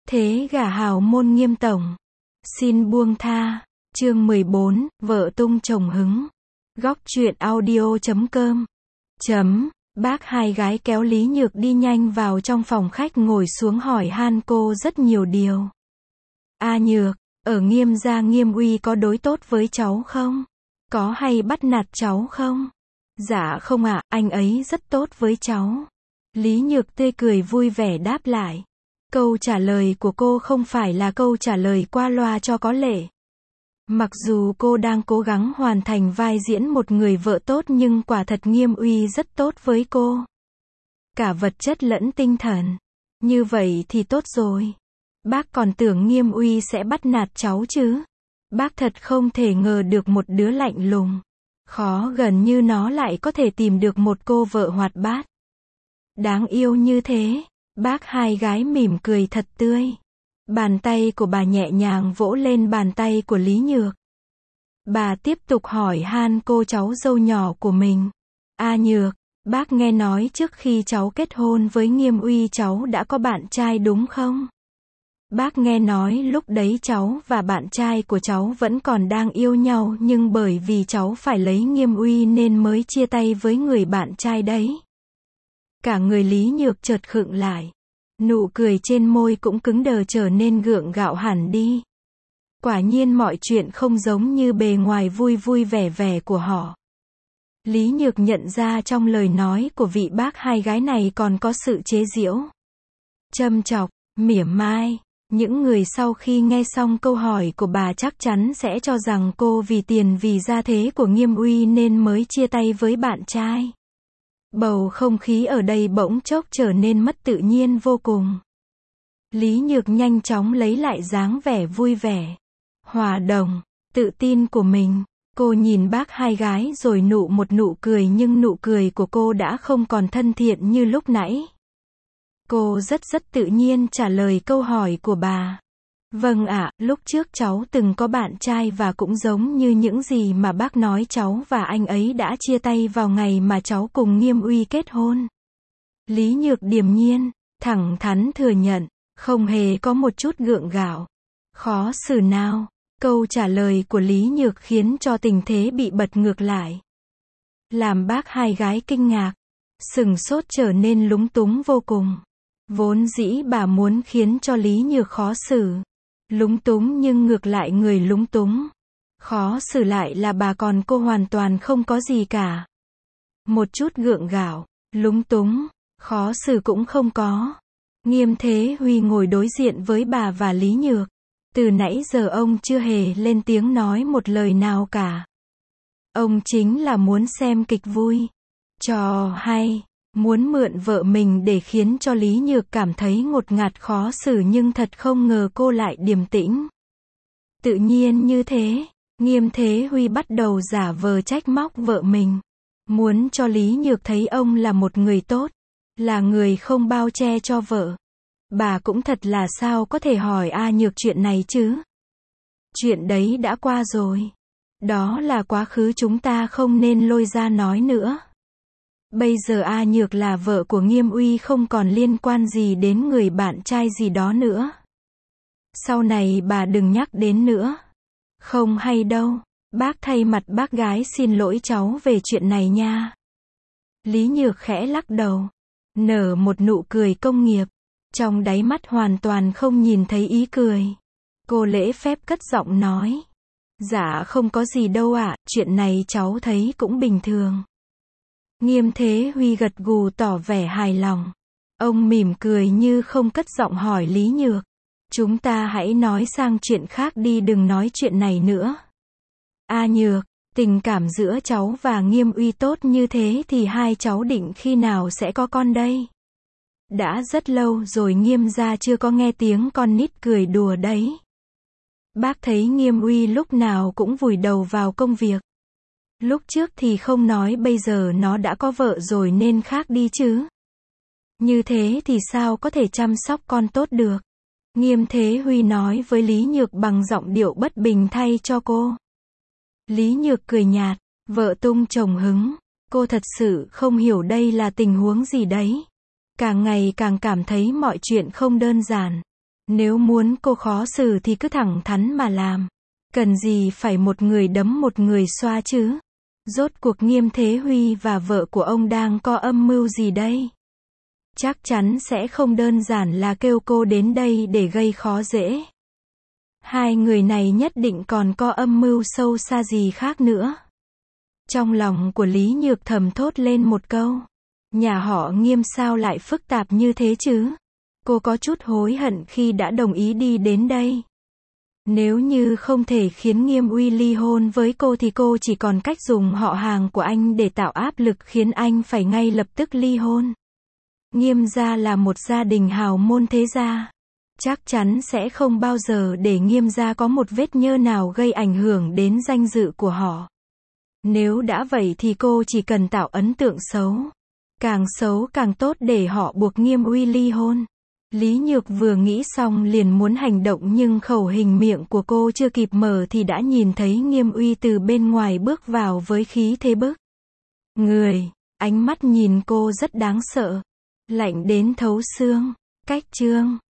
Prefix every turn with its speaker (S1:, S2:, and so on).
S1: thế gả hào môn Nghiêm tổng. Xin buông tha. Chương 14, vợ tung chồng hứng. Góc truyện audio.com. Bác hai gái kéo Lý Nhược đi nhanh vào trong phòng khách ngồi xuống hỏi han cô rất nhiều điều. A Nhược, ở Nghiêm gia Nghiêm Uy có đối tốt với cháu không? Có hay bắt nạt cháu không? Dạ không ạ, anh ấy rất tốt với cháu. Lý Nhược tươi cười vui vẻ đáp lại. Câu trả lời của cô không phải là câu trả lời qua loa cho có lệ. Mặc dù cô đang cố gắng hoàn thành vai diễn một người vợ tốt nhưng quả thật Nghiêm Uy rất tốt với cô. Cả vật chất lẫn tinh thần. Như vậy thì tốt rồi. Bác còn tưởng Nghiêm Uy sẽ bắt nạt cháu chứ. Bác thật không thể ngờ được một đứa lạnh lùng, khó gần như nó lại có thể tìm được một cô vợ hoạt bát, đáng yêu như thế. Bác hai gái mỉm cười thật tươi. Bàn tay của bà nhẹ nhàng vỗ lên bàn tay của Lý Nhược. Bà tiếp tục hỏi han cô cháu dâu nhỏ của mình. A Nhược, bác nghe nói trước khi cháu kết hôn với Nghiêm Uy cháu đã có bạn trai đúng không? Bác nghe nói lúc đấy cháu và bạn trai của cháu vẫn còn đang yêu nhau nhưng bởi vì cháu phải lấy Nghiêm Uy nên mới chia tay với người bạn trai đấy. Cả người Lý Nhược chợt khựng lại. Nụ cười trên môi cũng cứng đờ trở nên gượng gạo hẳn đi. Quả nhiên mọi chuyện không giống như bề ngoài vui vui vẻ vẻ của họ. Lý Nhược nhận ra trong lời nói của vị bác hai gái này còn có sự chế giễu, châm chọc, mỉa mai. Những người sau khi nghe xong câu hỏi của bà chắc chắn sẽ cho rằng cô vì tiền vì gia thế của Nghiêm Uy nên mới chia tay với bạn trai. Bầu không khí ở đây bỗng chốc trở nên mất tự nhiên vô cùng. Lý Nhược nhanh chóng lấy lại dáng vẻ vui vẻ, hòa đồng, tự tin của mình. Cô nhìn bác hai gái rồi nụ một nụ cười nhưng nụ cười của cô đã không còn thân thiện như lúc nãy. Cô rất tự nhiên trả lời câu hỏi của bà. Vâng ạ, lúc trước cháu từng có bạn trai và cũng giống như những gì mà bác nói cháu và anh ấy đã chia tay vào ngày mà cháu cùng Nghiêm Uy kết hôn. Lý Nhược điềm nhiên, thẳng thắn thừa nhận, không hề có một chút gượng gạo, khó xử nào. Câu trả lời của Lý Nhược khiến cho tình thế bị bật ngược lại. Làm bác hai gái kinh ngạc, sừng sốt trở nên lúng túng vô cùng. Vốn dĩ bà muốn khiến cho Lý Nhược khó xử, lúng túng nhưng ngược lại người lúng túng, khó xử lại là bà còn cô hoàn toàn không có gì cả. Một chút gượng gạo, lúng túng, khó xử cũng không có. Nghiêm Thế Huy ngồi đối diện với bà và Lý Nhược. Từ nãy giờ ông chưa hề lên tiếng nói một lời nào cả. Ông chính là muốn xem kịch vui, trò hay. Muốn mượn vợ mình để khiến cho Lý Nhược cảm thấy ngột ngạt khó xử nhưng thật không ngờ cô lại điềm tĩnh. Tự nhiên như thế, Nghiêm Thế Huy bắt đầu giả vờ trách móc vợ mình. Muốn cho Lý Nhược thấy ông là một người tốt, là người không bao che cho vợ. Bà cũng thật là sao có thể hỏi A Nhược chuyện này chứ? Chuyện đấy đã qua rồi. Đó là quá khứ chúng ta không nên lôi ra nói nữa. Bây giờ A Nhược là vợ của Nghiêm Uy không còn liên quan gì đến người bạn trai gì đó nữa. Sau này bà đừng nhắc đến nữa. Không hay đâu. Bác thay mặt bác gái xin lỗi cháu về chuyện này nha. Lý Nhược khẽ lắc đầu, nở một nụ cười công nghiệp. Trong đáy mắt hoàn toàn không nhìn thấy ý cười. Cô lễ phép cất giọng nói. Dạ không có gì đâu ạ, chuyện này cháu thấy cũng bình thường. Nghiêm Thế Huy gật gù tỏ vẻ hài lòng. Ông mỉm cười như không cất giọng hỏi Lý Nhược. Chúng ta hãy nói sang chuyện khác đi, đừng nói chuyện này nữa. A Nhược, tình cảm giữa cháu và Nghiêm Uy tốt như thế thì hai cháu định khi nào sẽ có con đây? Đã rất lâu rồi Nghiêm gia chưa có nghe tiếng con nít cười đùa đấy. Bác thấy Nghiêm Uy lúc nào cũng vùi đầu vào công việc. Lúc trước thì không nói, bây giờ nó đã có vợ rồi nên khác đi chứ. Như thế thì sao có thể chăm sóc con tốt được? Nghiêm Thế Huy nói với Lý Nhược bằng giọng điệu bất bình thay cho cô. Lý Nhược cười nhạt, vợ tung chồng hứng. Cô thật sự không hiểu đây là tình huống gì đấy. Càng ngày càng cảm thấy mọi chuyện không đơn giản. Nếu muốn cô khó xử thì cứ thẳng thắn mà làm. Cần gì phải một người đấm một người xoa chứ? Rốt cuộc Nghiêm Thế Huy và vợ của ông đang có âm mưu gì đây? Chắc chắn sẽ không đơn giản là kêu cô đến đây để gây khó dễ. Hai người này nhất định còn có âm mưu sâu xa gì khác nữa. Trong lòng của Lý Nhược thầm thốt lên một câu. Nhà họ Nghiêm sao lại phức tạp như thế chứ? Cô có chút hối hận khi đã đồng ý đi đến đây. Nếu như không thể khiến Nghiêm Uy ly hôn với cô thì cô chỉ còn cách dùng họ hàng của anh để tạo áp lực khiến anh phải ngay lập tức ly hôn. Nghiêm gia là một gia đình hào môn thế gia. Chắc chắn sẽ không bao giờ để Nghiêm gia có một vết nhơ nào gây ảnh hưởng đến danh dự của họ. Nếu đã vậy thì cô chỉ cần tạo ấn tượng xấu. Càng xấu càng tốt để họ buộc Nghiêm Uy ly hôn. Lý Nhược vừa nghĩ xong liền muốn hành động nhưng khẩu hình miệng của cô chưa kịp mở thì đã nhìn thấy Nghiêm Uy từ bên ngoài bước vào với khí thế bức người. Ánh mắt nhìn cô rất đáng sợ. Lạnh đến thấu xương. Cách chương